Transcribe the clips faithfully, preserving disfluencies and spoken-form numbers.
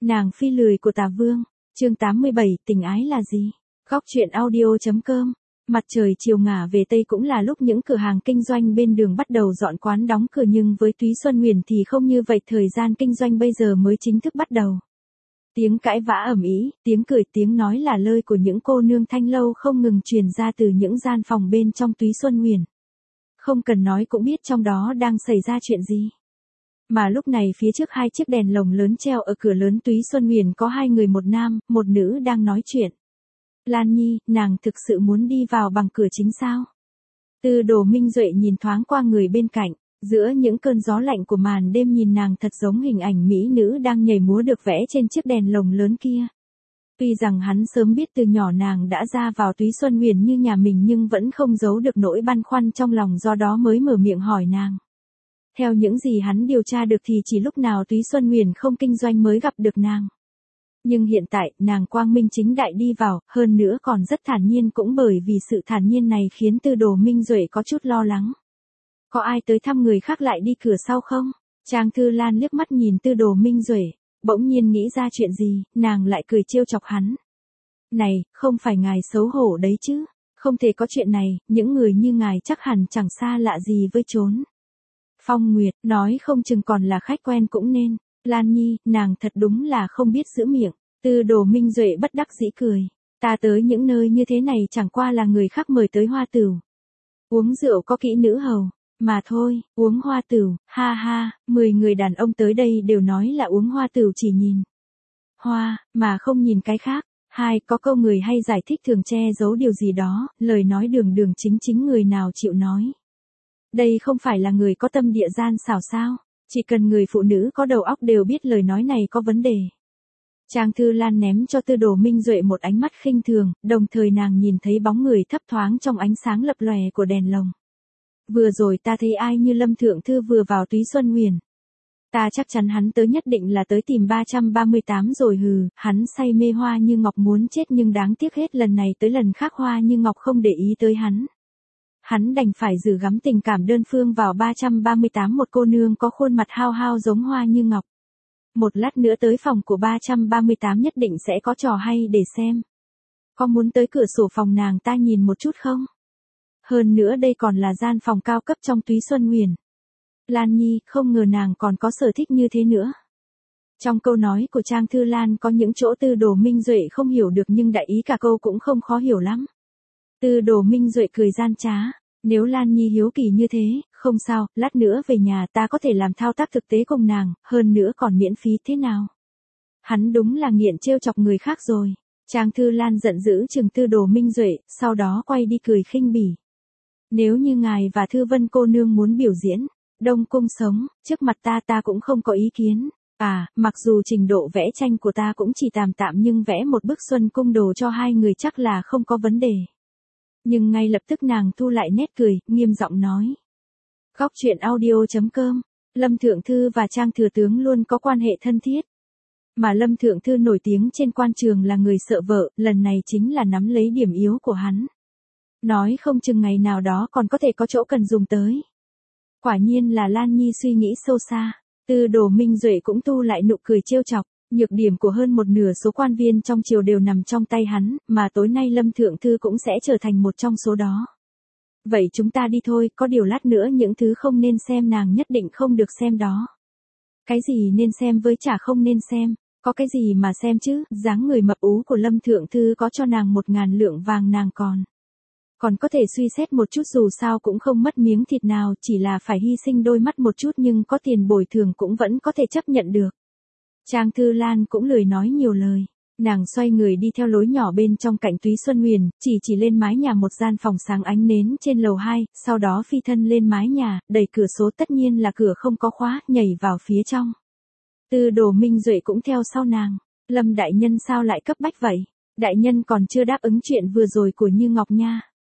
Nàng phi lười của Tà Vương, chương tám mươi bảy, tình ái là gì? Góc truyện audio.com. Mặt trời chiều ngả về Tây cũng là lúc những cửa hàng kinh doanh bên đường bắt đầu dọn quán đóng cửa, nhưng với Túy Xuân Nguyền thì không như vậy, thời gian kinh doanh bây giờ mới chính thức bắt đầu. Tiếng cãi vã ầm ĩ, tiếng cười, tiếng nói là lơi của những cô nương thanh lâu không ngừng truyền ra từ những gian phòng bên trong Túy Xuân Nguyền. Không cần nói cũng biết trong đó đang xảy ra chuyện gì. Mà lúc này phía trước hai chiếc đèn lồng lớn treo ở cửa lớn Túy Xuân Nguyền có hai người, một nam, một nữ đang nói chuyện. Lan Nhi, nàng thực sự muốn đi vào bằng cửa chính sao? Tư Đồ Minh Duệ nhìn thoáng qua người bên cạnh, giữa những cơn gió lạnh của màn đêm nhìn nàng thật giống hình ảnh mỹ nữ đang nhảy múa được vẽ trên chiếc đèn lồng lớn kia. Tuy rằng hắn sớm biết từ nhỏ nàng đã ra vào Túy Xuân Nguyền như nhà mình, nhưng vẫn không giấu được nỗi băn khoăn trong lòng, do đó mới mở miệng hỏi nàng. Theo những gì hắn điều tra được thì chỉ lúc nào Túy Xuân Nguyền không kinh doanh mới gặp được nàng. Nhưng hiện tại, nàng quang minh chính đại đi vào, hơn nữa còn rất thản nhiên, cũng bởi vì sự thản nhiên này khiến Tư Đồ Minh Duệ có chút lo lắng. Có ai tới thăm người khác lại đi cửa sau không? Trang Thư Lan liếc mắt nhìn Tư Đồ Minh Duệ, bỗng nhiên nghĩ ra chuyện gì, nàng lại cười trêu chọc hắn. Này, không phải ngài xấu hổ đấy chứ? Không thể có chuyện này, những người như ngài chắc hẳn chẳng xa lạ gì với chốn. Phong Nguyệt, nói không chừng còn là khách quen cũng nên. Lan Nhi, nàng thật đúng là không biết giữ miệng. Tư Đồ Minh Duệ bất đắc dĩ cười. Ta tới những nơi như thế này chẳng qua là người khác mời tới hoa tửu. Uống rượu có kỹ nữ hầu, mà thôi, uống hoa tửu, ha ha, mười người đàn ông tới đây đều nói là uống hoa tửu chỉ nhìn hoa, mà không nhìn cái khác. Hai, có câu người hay giải thích thường che giấu điều gì đó, lời nói đường đường chính chính người nào chịu nói. Đây không phải là người có tâm địa gian xảo sao? Chỉ cần người phụ nữ có đầu óc đều biết lời nói này có vấn đề. Trang Thư Lan ném cho Tư Đồ Minh Duệ một ánh mắt khinh thường, đồng thời nàng nhìn thấy bóng người thấp thoáng trong ánh sáng lập lòe của đèn lồng. Vừa rồi ta thấy ai như Lâm Thượng Thư vừa vào Túy Xuân Nguyền. Ta chắc chắn hắn tới nhất định là tới tìm ba trăm ba mươi tám rồi hừ, hắn say mê Hoa Như Ngọc muốn chết, nhưng đáng tiếc hết lần này tới lần khác Hoa Như Ngọc không để ý tới hắn. Hắn đành phải gửi gắm tình cảm đơn phương vào ba trăm ba mươi tám, một cô nương có khuôn mặt hao hao giống Hoa Như Ngọc. Một lát nữa tới phòng của ba trăm ba mươi tám nhất định sẽ có trò hay để xem. Có muốn tới cửa sổ phòng nàng ta nhìn một chút không? Hơn nữa đây còn là gian phòng cao cấp trong Túy Xuân Nguyền. Lan Nhi, không ngờ nàng còn có sở thích như thế nữa. Trong câu nói của Trang Thư Lan có những chỗ Tư Đồ Minh Duệ không hiểu được, nhưng đại ý cả câu cũng không khó hiểu lắm. Tư Đồ Minh Duệ cười gian trá. Nếu Lan Nhi hiếu kỳ như thế, không sao, lát nữa về nhà ta có thể làm thao tác thực tế cùng nàng, hơn nữa còn miễn phí, thế nào? Hắn đúng là nghiện trêu chọc người khác rồi. Trang Thư Lan giận dữ trừng Tư Đồ Minh Duệ, sau đó quay đi cười khinh bỉ. Nếu như ngài và Thư Vân cô nương muốn biểu diễn Đông Cung sống, trước mặt ta ta cũng không có ý kiến. À, mặc dù trình độ vẽ tranh của ta cũng chỉ tạm tạm, nhưng vẽ một bức Xuân Cung đồ cho hai người chắc là không có vấn đề. Nhưng ngay lập tức nàng thu lại nét cười, nghiêm giọng nói. Góc truyện audio.com. Lâm Thượng Thư và Trang Thừa Tướng luôn có quan hệ thân thiết. Mà Lâm Thượng Thư nổi tiếng trên quan trường là người sợ vợ, lần này chính là nắm lấy điểm yếu của hắn. Nói không chừng ngày nào đó còn có thể có chỗ cần dùng tới. Quả nhiên là Lan Nhi suy nghĩ sâu xa. Tư Đồ Minh Duệ cũng tu lại nụ cười trêu chọc. Nhược điểm của hơn một nửa số quan viên trong triều đều nằm trong tay hắn, mà tối nay Lâm Thượng Thư cũng sẽ trở thành một trong số đó. Vậy chúng ta đi thôi, có điều lát nữa những thứ không nên xem nàng nhất định không được xem đó. Cái gì nên xem với chả không nên xem, có cái gì mà xem chứ, dáng người mập ú của Lâm Thượng Thư có cho nàng một ngàn lượng vàng nàng còn. Còn có thể suy xét một chút, dù sao cũng không mất miếng thịt nào, chỉ là phải hy sinh đôi mắt một chút, nhưng có tiền bồi thường cũng vẫn có thể chấp nhận được. Trang Thư Lan cũng lười nói nhiều lời. Nàng xoay người đi theo lối nhỏ bên trong cạnh Túy Xuân Nguyền, chỉ chỉ lên mái nhà một gian phòng sáng ánh nến trên lầu hai, sau đó phi thân lên mái nhà, đẩy cửa số, tất nhiên là cửa không có khóa, nhảy vào phía trong. Tư Đồ Minh Duệ cũng theo sau nàng. Lâm đại nhân sao lại cấp bách vậy? Đại nhân còn chưa đáp ứng chuyện vừa rồi của Như Ngọc nha.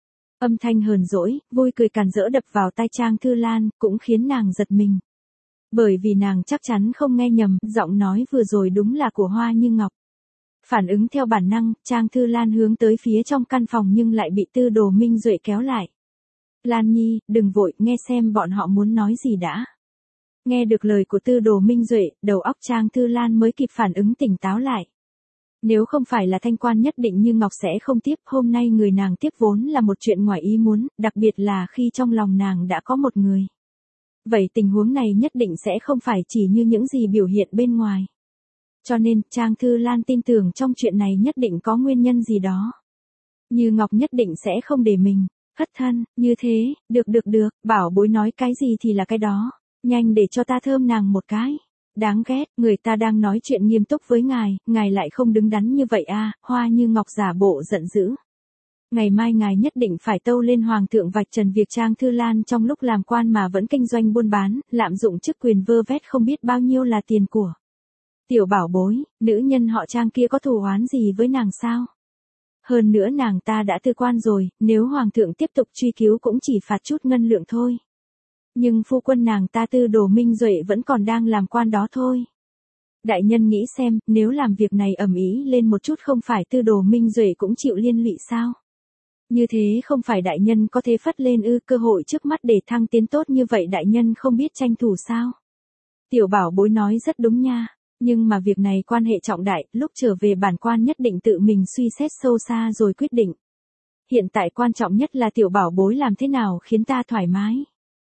Âm thanh hờn dỗi, vui cười càn rỡ đập vào tai Trang Thư Lan, cũng khiến nàng giật mình. Bởi vì nàng chắc chắn không nghe nhầm, giọng nói vừa rồi đúng là của Hoa Như Ngọc. Phản ứng theo bản năng, Trang Thư Lan hướng tới phía trong căn phòng nhưng lại bị Tư Đồ Minh Duệ kéo lại. Lan Nhi, đừng vội, nghe xem bọn họ muốn nói gì đã. Nghe được lời của Tư Đồ Minh Duệ, đầu óc Trang Thư Lan mới kịp phản ứng tỉnh táo lại. Nếu không phải là thanh quan nhất định Như Ngọc sẽ không tiếp, hôm nay người nàng tiếp vốn là một chuyện ngoài ý muốn, đặc biệt là khi trong lòng nàng đã có một người. Vậy tình huống này nhất định sẽ không phải chỉ như những gì biểu hiện bên ngoài. Cho nên, Trang Thư Lan tin tưởng trong chuyện này nhất định có nguyên nhân gì đó. Như Ngọc nhất định sẽ không để mình thất thân, như thế, được được được, bảo bối nói cái gì thì là cái đó, nhanh để cho ta thơm nàng một cái. Đáng ghét, người ta đang nói chuyện nghiêm túc với ngài, ngài lại không đứng đắn như vậy a. Hoa Như Ngọc giả bộ giận dữ. Ngày mai ngài nhất định phải tâu lên hoàng thượng vạch trần việc Trang Thư Lan trong lúc làm quan mà vẫn kinh doanh buôn bán, lạm dụng chức quyền vơ vét không biết bao nhiêu là tiền của. Tiểu bảo bối, nữ nhân họ Trang kia có thù oán gì với nàng sao? Hơn nữa nàng ta đã tư quan rồi, nếu hoàng thượng tiếp tục truy cứu cũng chỉ phạt chút ngân lượng thôi. Nhưng phu quân nàng ta Tư Đồ Minh Duệ vẫn còn đang làm quan đó thôi. Đại nhân nghĩ xem, nếu làm việc này ầm ĩ lên một chút không phải Tư Đồ Minh Duệ cũng chịu liên lụy sao? Như thế không phải đại nhân có thể phất lên ư, cơ hội trước mắt để thăng tiến tốt như vậy đại nhân không biết tranh thủ sao? Tiểu bảo bối nói rất đúng nha, nhưng mà việc này quan hệ trọng đại, lúc trở về bản quan nhất định tự mình suy xét sâu xa rồi quyết định. Hiện tại quan trọng nhất là tiểu bảo bối làm thế nào khiến ta thoải mái.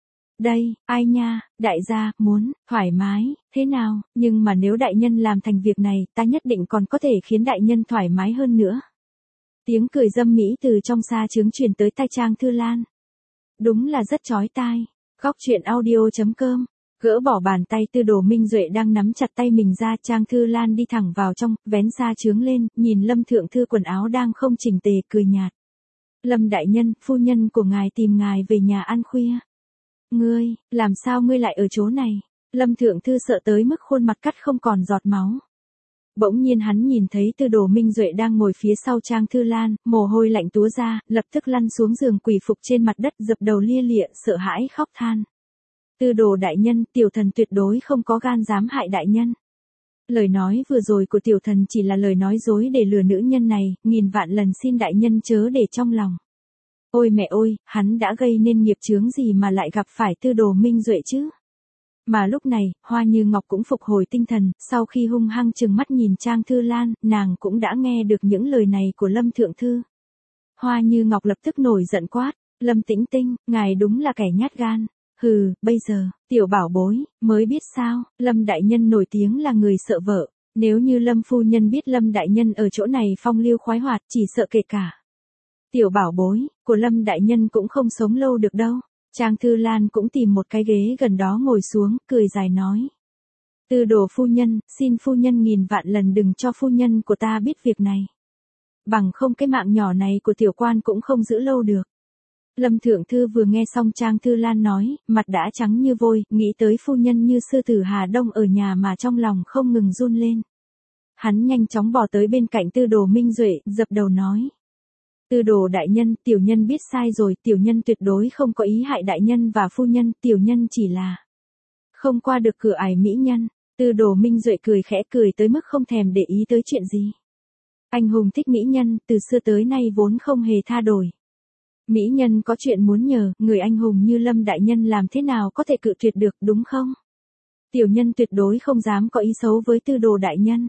Đây, ai nha, đại gia, muốn, thoải mái, thế nào, nhưng mà nếu đại nhân làm thành việc này, ta nhất định còn có thể khiến đại nhân thoải mái hơn nữa. Tiếng cười dâm mỹ từ trong xa trướng truyền tới tai Trang Thư Lan. Đúng là rất chói tai. Góc truyện audio chấm com. Gỡ bỏ bàn tay Tư Đồ Minh Duệ đang nắm chặt tay mình ra, Trang Thư Lan đi thẳng vào trong, vén xa trướng lên, nhìn Lâm Thượng Thư quần áo đang không chỉnh tề, cười nhạt. Lâm đại nhân, phu nhân của ngài tìm ngài về nhà ăn khuya. Ngươi, làm sao ngươi lại ở chỗ này? Lâm Thượng Thư sợ tới mức khuôn mặt cắt không còn giọt máu. Bỗng nhiên hắn nhìn thấy Tư Đồ Minh Duệ đang ngồi phía sau Trang Thư Lan, mồ hôi lạnh túa ra, lập tức lăn xuống giường quỳ phục trên mặt đất dập đầu lia lịa, sợ hãi khóc than. Tư Đồ đại nhân, tiểu thần tuyệt đối không có gan dám hại đại nhân. Lời nói vừa rồi của tiểu thần chỉ là lời nói dối để lừa nữ nhân này, nghìn vạn lần xin đại nhân chớ để trong lòng. Ôi mẹ ơi, hắn đã gây nên nghiệp chướng gì mà lại gặp phải Tư Đồ Minh Duệ chứ? Mà lúc này, Hoa Như Ngọc cũng phục hồi tinh thần, sau khi hung hăng trừng mắt nhìn Trang Thư Lan, nàng cũng đã nghe được những lời này của Lâm Thượng Thư. Hoa Như Ngọc lập tức nổi giận quát, Lâm Tĩnh Tinh, ngài đúng là kẻ nhát gan. Hừ, bây giờ, tiểu bảo bối, mới biết sao, Lâm Đại Nhân nổi tiếng là người sợ vợ. Nếu như Lâm Phu Nhân biết Lâm Đại Nhân ở chỗ này phong lưu khoái hoạt, chỉ sợ kể cả. Tiểu bảo bối, của Lâm Đại Nhân cũng không sống lâu được đâu. Trang Thư Lan cũng tìm một cái ghế gần đó ngồi xuống, cười dài nói. Tư Đồ phu nhân, xin phu nhân nghìn vạn lần đừng cho phu nhân của ta biết việc này. Bằng không cái mạng nhỏ này của tiểu quan cũng không giữ lâu được. Lâm Thượng Thư vừa nghe xong Trang Thư Lan nói, mặt đã trắng như vôi, nghĩ tới phu nhân như sư tử Hà Đông ở nhà mà trong lòng không ngừng run lên. Hắn nhanh chóng bỏ tới bên cạnh Tư Đồ Minh Duệ, dập đầu nói. Tư Đồ đại nhân, tiểu nhân biết sai rồi, tiểu nhân tuyệt đối không có ý hại đại nhân và phu nhân, tiểu nhân chỉ là không qua được cửa ải mỹ nhân. Tư Đồ Minh Duệ cười khẽ, cười tới mức không thèm để ý tới chuyện gì. Anh hùng thích mỹ nhân, từ xưa tới nay vốn không hề tha đổi. Mỹ nhân có chuyện muốn nhờ, người anh hùng như Lâm đại nhân làm thế nào có thể cự tuyệt được, đúng không? Tiểu nhân tuyệt đối không dám có ý xấu với Tư Đồ đại nhân.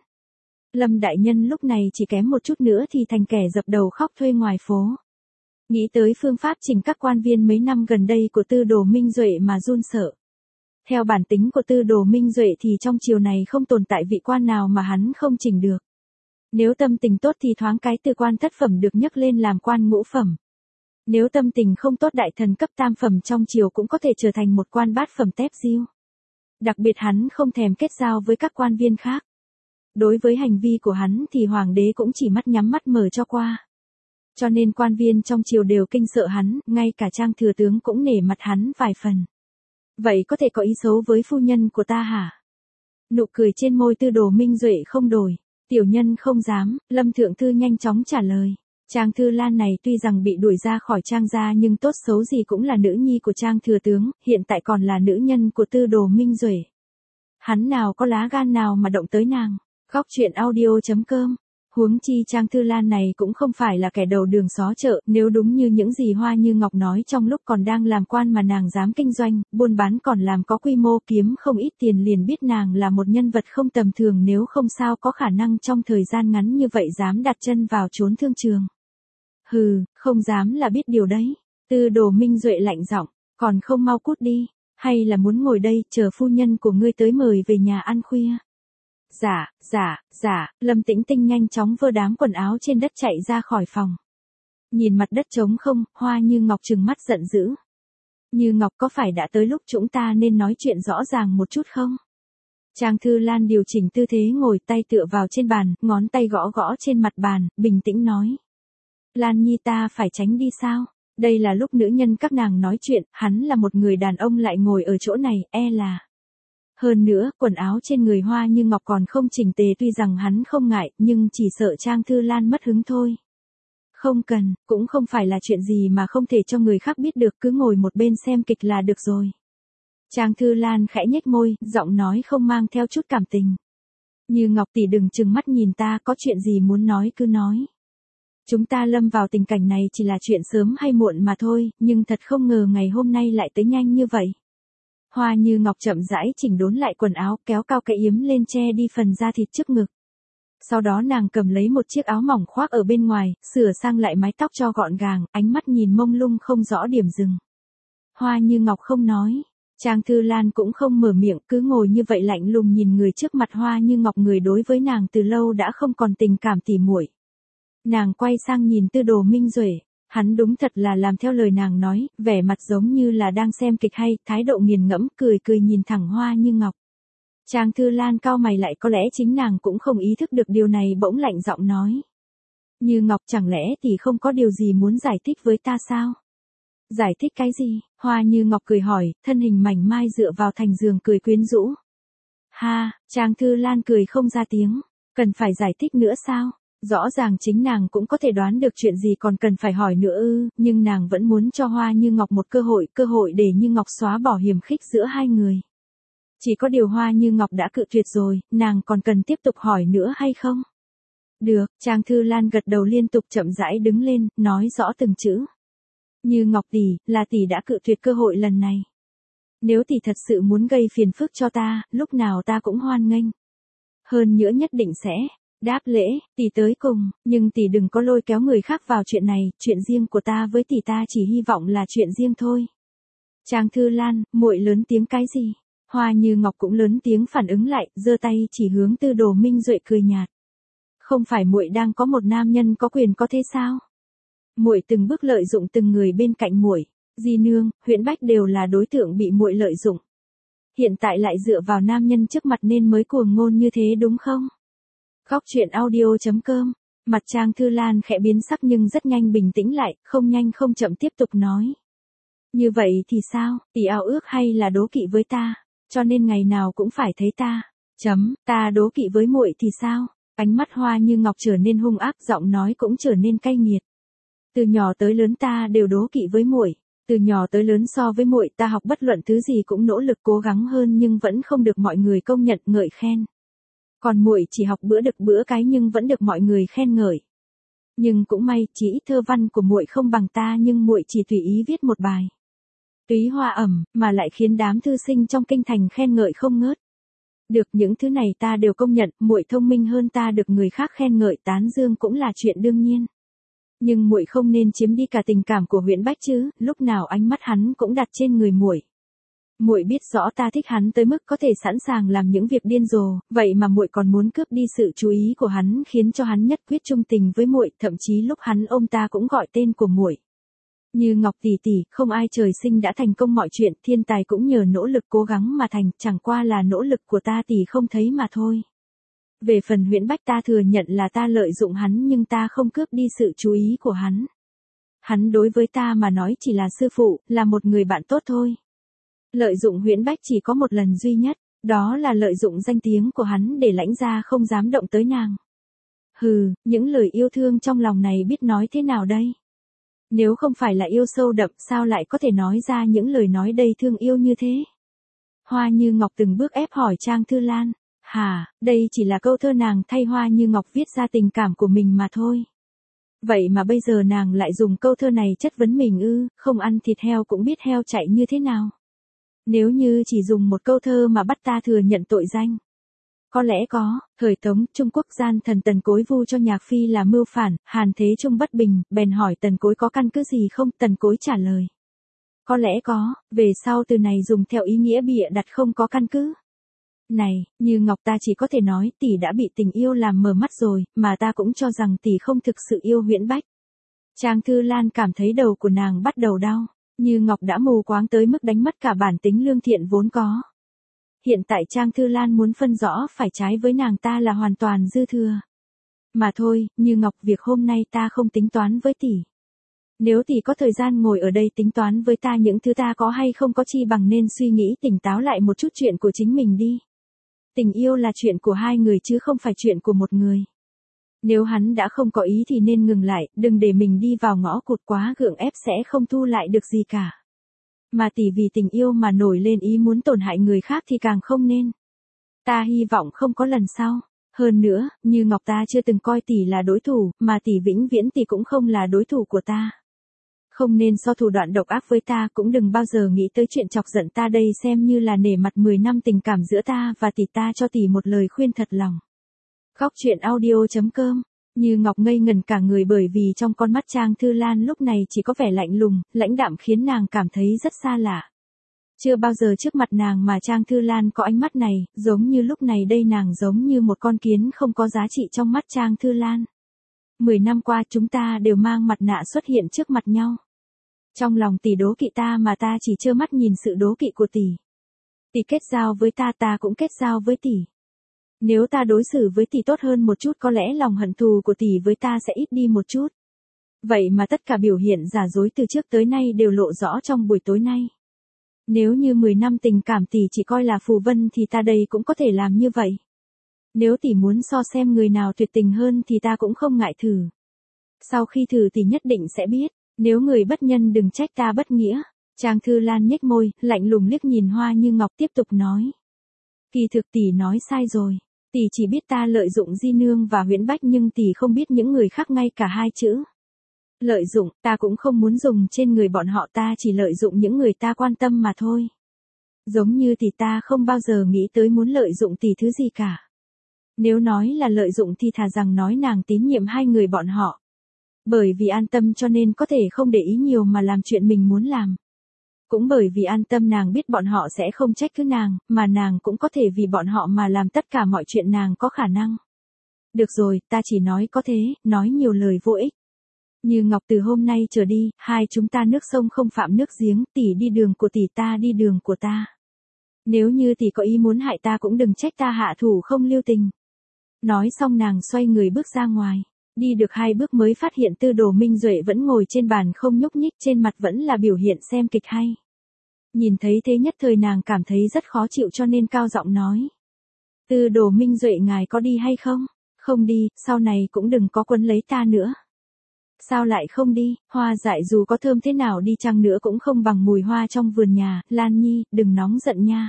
Lâm đại nhân lúc này chỉ kém một chút nữa thì thành kẻ dập đầu khóc thuê ngoài phố. Nghĩ tới phương pháp chỉnh các quan viên mấy năm gần đây của Tư Đồ Minh Duệ mà run sợ. Theo bản tính của Tư Đồ Minh Duệ thì trong triều này không tồn tại vị quan nào mà hắn không chỉnh được. Nếu tâm tình tốt thì thoáng cái từ quan thất phẩm được nhấc lên làm quan ngũ phẩm. Nếu tâm tình không tốt đại thần cấp tam phẩm trong triều cũng có thể trở thành một quan bát phẩm tép diêu. Đặc biệt hắn không thèm kết giao với các quan viên khác. Đối với hành vi của hắn thì hoàng đế cũng chỉ mắt nhắm mắt mở cho qua. Cho nên quan viên trong triều đều kinh sợ hắn, ngay cả Trang thừa tướng cũng nể mặt hắn vài phần. Vậy có thể có ý xấu với phu nhân của ta hả? Nụ cười trên môi Tư Đồ Minh Duệ không đổi. Tiểu nhân không dám, Lâm Thượng Thư nhanh chóng trả lời. Trang Thư Lan này tuy rằng bị đuổi ra khỏi Trang gia nhưng tốt xấu gì cũng là nữ nhi của Trang thừa tướng, hiện tại còn là nữ nhân của Tư Đồ Minh Duệ. Hắn nào có lá gan nào mà động tới nàng. Góc truyện audio chấm com Huống chi Trang Thư Lan này cũng không phải là kẻ đầu đường xó chợ, nếu đúng như những gì Hoa Như Ngọc nói trong lúc còn đang làm quan mà nàng dám kinh doanh, buôn bán còn làm có quy mô kiếm không ít tiền liền biết nàng là một nhân vật không tầm thường, nếu không sao có khả năng trong thời gian ngắn như vậy dám đặt chân vào chốn thương trường. Hừ, không dám là biết điều đấy. Tư Đồ Minh Duệ lạnh giọng, còn không mau cút đi, hay là muốn ngồi đây chờ phu nhân của ngươi tới mời về nhà ăn khuya. Dạ, dạ, dạ, Lâm Tĩnh Tinh nhanh chóng vơ đám quần áo trên đất chạy ra khỏi phòng. Nhìn mặt đất trống không, Hoa Như Ngọc trừng mắt giận dữ. Như Ngọc, có phải đã tới lúc chúng ta nên nói chuyện rõ ràng một chút không? Trang Thư Lan điều chỉnh tư thế ngồi, tay tựa vào trên bàn, ngón tay gõ gõ trên mặt bàn, bình tĩnh nói. Lan Nhi, ta phải tránh đi sao? Đây là lúc nữ nhân các nàng nói chuyện, hắn là một người đàn ông lại ngồi ở chỗ này, e là... Hơn nữa, quần áo trên người Hoa Như Ngọc còn không chỉnh tề, tuy rằng hắn không ngại, nhưng chỉ sợ Trang Thư Lan mất hứng thôi. Không cần, cũng không phải là chuyện gì mà không thể cho người khác biết được, cứ ngồi một bên xem kịch là được rồi. Trang Thư Lan khẽ nhếch môi, giọng nói không mang theo chút cảm tình. Như Ngọc tỷ đừng trừng mắt nhìn ta, có chuyện gì muốn nói cứ nói. Chúng ta lâm vào tình cảnh này chỉ là chuyện sớm hay muộn mà thôi, nhưng thật không ngờ ngày hôm nay lại tới nhanh như vậy. Hoa Như Ngọc chậm rãi chỉnh đốn lại quần áo, kéo cao cái yếm lên che đi phần da thịt trước ngực. Sau đó nàng cầm lấy một chiếc áo mỏng khoác ở bên ngoài, sửa sang lại mái tóc cho gọn gàng, ánh mắt nhìn mông lung không rõ điểm dừng. Hoa Như Ngọc không nói, Trang Thư Lan cũng không mở miệng, cứ ngồi như vậy lạnh lùng nhìn người trước mặt. Hoa Như Ngọc người đối với nàng từ lâu đã không còn tình cảm tỉ muội. Nàng quay sang nhìn Tư Đồ Minh Duệ, hắn đúng thật là làm theo lời nàng nói, vẻ mặt giống như là đang xem kịch hay, thái độ nghiền ngẫm, cười cười nhìn thẳng Hoa Như Ngọc. Trang Thư Lan cau mày lại, có lẽ chính nàng cũng không ý thức được điều này, bỗng lạnh giọng nói. Như Ngọc, chẳng lẽ thì không có điều gì muốn giải thích với ta sao? Giải thích cái gì? Hoa Như Ngọc cười hỏi, thân hình mảnh mai dựa vào thành giường cười quyến rũ. Ha, Trang Thư Lan cười không ra tiếng, cần phải giải thích nữa sao? Rõ ràng chính nàng cũng có thể đoán được chuyện gì còn cần phải hỏi nữa ư, nhưng nàng vẫn muốn cho Hoa Như Ngọc một cơ hội, cơ hội để Như Ngọc xóa bỏ hiềm khích giữa hai người. Chỉ có điều Hoa Như Ngọc đã cự tuyệt rồi, nàng còn cần tiếp tục hỏi nữa hay không? Được, Trang Thư Lan gật đầu liên tục, chậm rãi đứng lên, nói rõ từng chữ. Như Ngọc tỷ, là tỷ đã cự tuyệt cơ hội lần này. Nếu tỷ thật sự muốn gây phiền phức cho ta, lúc nào ta cũng hoan nghênh. Hơn nữa nhất định sẽ đáp lễ, tỷ tới cùng, nhưng tỷ đừng có lôi kéo người khác vào chuyện này, chuyện riêng của ta với tỷ ta chỉ hy vọng là chuyện riêng thôi. Trang Thư Lan, muội lớn tiếng cái gì? Hoa Như Ngọc cũng lớn tiếng phản ứng lại, giơ tay chỉ hướng Tư Đồ Minh Duệ cười nhạt. Không phải muội đang có một nam nhân có quyền có thế sao? Muội từng bước lợi dụng từng người bên cạnh muội, Di Nương, Huyễn Bách đều là đối tượng bị muội lợi dụng. Hiện tại lại dựa vào nam nhân trước mặt nên mới cuồng ngôn như thế đúng không? Góc truyện audio chấm com. Mặt Trang Thư Lan khẽ biến sắc nhưng rất nhanh bình tĩnh lại, không nhanh không chậm tiếp tục nói. Như vậy thì sao, tỷ ao ước hay là đố kỵ với ta, cho nên ngày nào cũng phải thấy ta. Chấm, ta đố kỵ với muội thì sao? Ánh mắt Hoa Như Ngọc trở nên hung ác, giọng nói cũng trở nên cay nghiệt. Từ nhỏ tới lớn ta đều đố kỵ với muội, từ nhỏ tới lớn so với muội ta học bất luận thứ gì cũng nỗ lực cố gắng hơn nhưng vẫn không được mọi người công nhận ngợi khen. Còn muội chỉ học bữa được bữa cái nhưng vẫn được mọi người khen ngợi. Nhưng cũng may, chỉ ít thơ văn của muội không bằng ta nhưng muội chỉ tùy ý viết một bài. Túy hoa ẩm, mà lại khiến đám thư sinh trong kinh thành khen ngợi không ngớt. Được, những thứ này ta đều công nhận, muội thông minh hơn ta, được người khác khen ngợi tán dương cũng là chuyện đương nhiên. Nhưng muội không nên chiếm đi cả tình cảm của Huyễn Bách chứ, lúc nào ánh mắt hắn cũng đặt trên người muội. Muội biết rõ ta thích hắn tới mức có thể sẵn sàng làm những việc điên rồ, vậy mà muội còn muốn cướp đi sự chú ý của hắn, khiến cho hắn nhất quyết trung tình với muội, thậm chí lúc hắn ôm ta cũng gọi tên của muội. Như Ngọc tỷ tỷ, không ai trời sinh đã thành công mọi chuyện, thiên tài cũng nhờ nỗ lực cố gắng mà thành, chẳng qua là nỗ lực của ta tỷ không thấy mà thôi. Về phần Huyễn Bách ta thừa nhận là ta lợi dụng hắn nhưng ta không cướp đi sự chú ý của hắn. Hắn đối với ta mà nói chỉ là sư phụ, là một người bạn tốt thôi. Lợi dụng Huyễn Bách chỉ có một lần duy nhất, đó là lợi dụng danh tiếng của hắn để lãnh ra không dám động tới nàng. Hừ, những lời yêu thương trong lòng này biết nói thế nào đây? Nếu không phải là yêu sâu đậm sao lại có thể nói ra những lời nói đầy thương yêu như thế? Hoa Như Ngọc từng bước ép hỏi Trang Thư Lan. Hà, đây chỉ là câu thơ nàng thay Hoa Như Ngọc viết ra tình cảm của mình mà thôi. Vậy mà bây giờ nàng lại dùng câu thơ này chất vấn mình ư, không ăn thịt heo cũng biết heo chạy như thế nào. Nếu như chỉ dùng một câu thơ mà bắt ta thừa nhận tội danh. Có lẽ có, thời Tống, Trung Quốc gian thần Tần Cối vu cho Nhạc Phi là mưu phản, Hàn Thế Trung bất bình, bèn hỏi Tần Cối có căn cứ gì không, Tần Cối trả lời. Có lẽ có, về sau từ này dùng theo ý nghĩa bịa đặt không có căn cứ. Này, Như Ngọc ta chỉ có thể nói tỷ đã bị tình yêu làm mờ mắt rồi, mà ta cũng cho rằng tỷ không thực sự yêu Huyễn Bách. Trang Thư Lan cảm thấy đầu của nàng bắt đầu đau, Như Ngọc đã mù quáng tới mức đánh mất cả bản tính lương thiện vốn có. Hiện tại Trang Thư Lan muốn phân rõ phải trái với nàng ta là hoàn toàn dư thừa. Mà thôi, Như Ngọc việc hôm nay ta không tính toán với tỷ. Nếu tỷ có thời gian ngồi ở đây tính toán với ta những thứ ta có hay không có chi bằng nên suy nghĩ tỉnh táo lại một chút chuyện của chính mình đi. Tình yêu là chuyện của hai người chứ không phải chuyện của một người. Nếu hắn đã không có ý thì nên ngừng lại, đừng để mình đi vào ngõ cụt quá gượng ép sẽ không thu lại được gì cả. Mà tỷ vì tình yêu mà nổi lên ý muốn tổn hại người khác thì càng không nên. Ta hy vọng không có lần sau. Hơn nữa, Như Ngọc ta chưa từng coi tỷ là đối thủ, mà tỷ vĩnh viễn tỷ cũng không là đối thủ của ta. Không nên so thủ đoạn độc ác với ta, cũng đừng bao giờ nghĩ tới chuyện chọc giận ta, đây xem như là nể mặt mười năm tình cảm giữa ta và tỷ, ta cho tỷ một lời khuyên thật lòng. Góc truyện audio chấm com. Như Ngọc ngây ngần cả người bởi vì trong con mắt Trang Thư Lan lúc này chỉ có vẻ lạnh lùng, lãnh đạm khiến nàng cảm thấy rất xa lạ. Chưa bao giờ trước mặt nàng mà Trang Thư Lan có ánh mắt này, giống như lúc này đây nàng giống như một con kiến không có giá trị trong mắt Trang Thư Lan. Mười năm qua chúng ta đều mang mặt nạ xuất hiện trước mặt nhau. Trong lòng tỷ đố kỵ ta mà ta chỉ trơ mắt nhìn sự đố kỵ của tỷ. Tỷ kết giao với ta, ta cũng kết giao với tỷ. Nếu ta đối xử với tỷ tốt hơn một chút có lẽ lòng hận thù của tỷ với ta sẽ ít đi một chút. Vậy mà tất cả biểu hiện giả dối từ trước tới nay đều lộ rõ trong buổi tối nay. Nếu như mười năm tình cảm tỷ chỉ coi là phù vân thì ta đây cũng có thể làm như vậy. Nếu tỷ muốn so xem người nào tuyệt tình hơn thì ta cũng không ngại thử. Sau khi thử tỷ nhất định sẽ biết, nếu người bất nhân đừng trách ta bất nghĩa. Trang Thư Lan nhếch môi, lạnh lùng liếc nhìn Hoa Như Ngọc tiếp tục nói. Kỳ thực tỷ nói sai rồi, tỷ chỉ biết ta lợi dụng Di Nương và Huyễn Bách nhưng tỷ không biết những người khác ngay cả hai chữ. Lợi dụng, ta cũng không muốn dùng trên người bọn họ, ta chỉ lợi dụng những người ta quan tâm mà thôi. Giống như tỷ ta không bao giờ nghĩ tới muốn lợi dụng tỷ thứ gì cả. Nếu nói là lợi dụng thì thà rằng nói nàng tín nhiệm hai người bọn họ. Bởi vì an tâm cho nên có thể không để ý nhiều mà làm chuyện mình muốn làm. Cũng bởi vì an tâm nàng biết bọn họ sẽ không trách cứ nàng, mà nàng cũng có thể vì bọn họ mà làm tất cả mọi chuyện nàng có khả năng. Được rồi, ta chỉ nói có thế, nói nhiều lời vô ích. Như Ngọc từ hôm nay trở đi, hai chúng ta nước sông không phạm nước giếng, tỷ đi đường của tỷ, ta đi đường của ta. Nếu như tỷ có ý muốn hại ta cũng đừng trách ta hạ thủ không lưu tình. Nói xong nàng xoay người bước ra ngoài. Đi được hai bước mới phát hiện Tư Đồ Minh Duệ vẫn ngồi trên bàn không nhúc nhích, trên mặt vẫn là biểu hiện xem kịch hay. Nhìn thấy thế nhất thời nàng cảm thấy rất khó chịu cho nên cao giọng nói. Tư Đồ Minh Duệ ngài có đi hay không? Không đi, sau này cũng đừng có quấn lấy ta nữa. Sao lại không đi, hoa dại dù có thơm thế nào đi chăng nữa cũng không bằng mùi hoa trong vườn nhà, Lan Nhi, đừng nóng giận nha.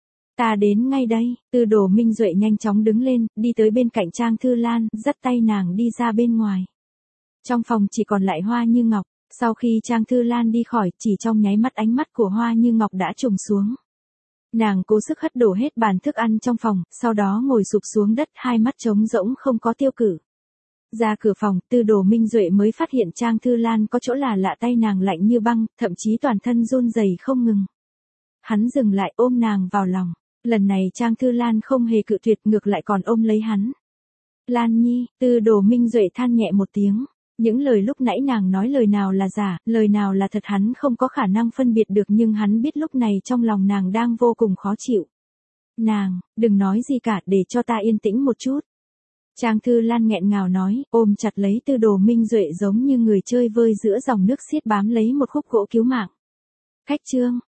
Ta đến ngay đây. Tư Đồ Minh Duệ nhanh chóng đứng lên, đi tới bên cạnh Trang Thư Lan, dắt tay nàng đi ra bên ngoài. Trong phòng chỉ còn lại Hoa Như Ngọc, sau khi Trang Thư Lan đi khỏi, chỉ trong nháy mắt ánh mắt của Hoa Như Ngọc đã trùng xuống. Nàng cố sức hất đổ hết bàn thức ăn trong phòng, sau đó ngồi sụp xuống đất, hai mắt trống rỗng không có tiêu cử. Ra cửa phòng, Tư Đồ Minh Duệ mới phát hiện Trang Thư Lan có chỗ là lạ, tay nàng lạnh như băng, thậm chí toàn thân run rẩy không ngừng. Hắn dừng lại ôm nàng vào lòng. Lần này Trang Thư Lan không hề cự tuyệt, ngược lại còn ôm lấy hắn. Lan Nhi, Tư Đồ Minh Duệ than nhẹ một tiếng. Những lời lúc nãy nàng nói lời nào là giả, lời nào là thật hắn không có khả năng phân biệt được, nhưng hắn biết lúc này trong lòng nàng đang vô cùng khó chịu. Nàng, đừng nói gì cả, để cho ta yên tĩnh một chút. Trang Thư Lan nghẹn ngào nói, ôm chặt lấy Tư Đồ Minh Duệ giống như người chơi vơi giữa dòng nước xiết bám lấy một khúc gỗ cứu mạng. Khách chương.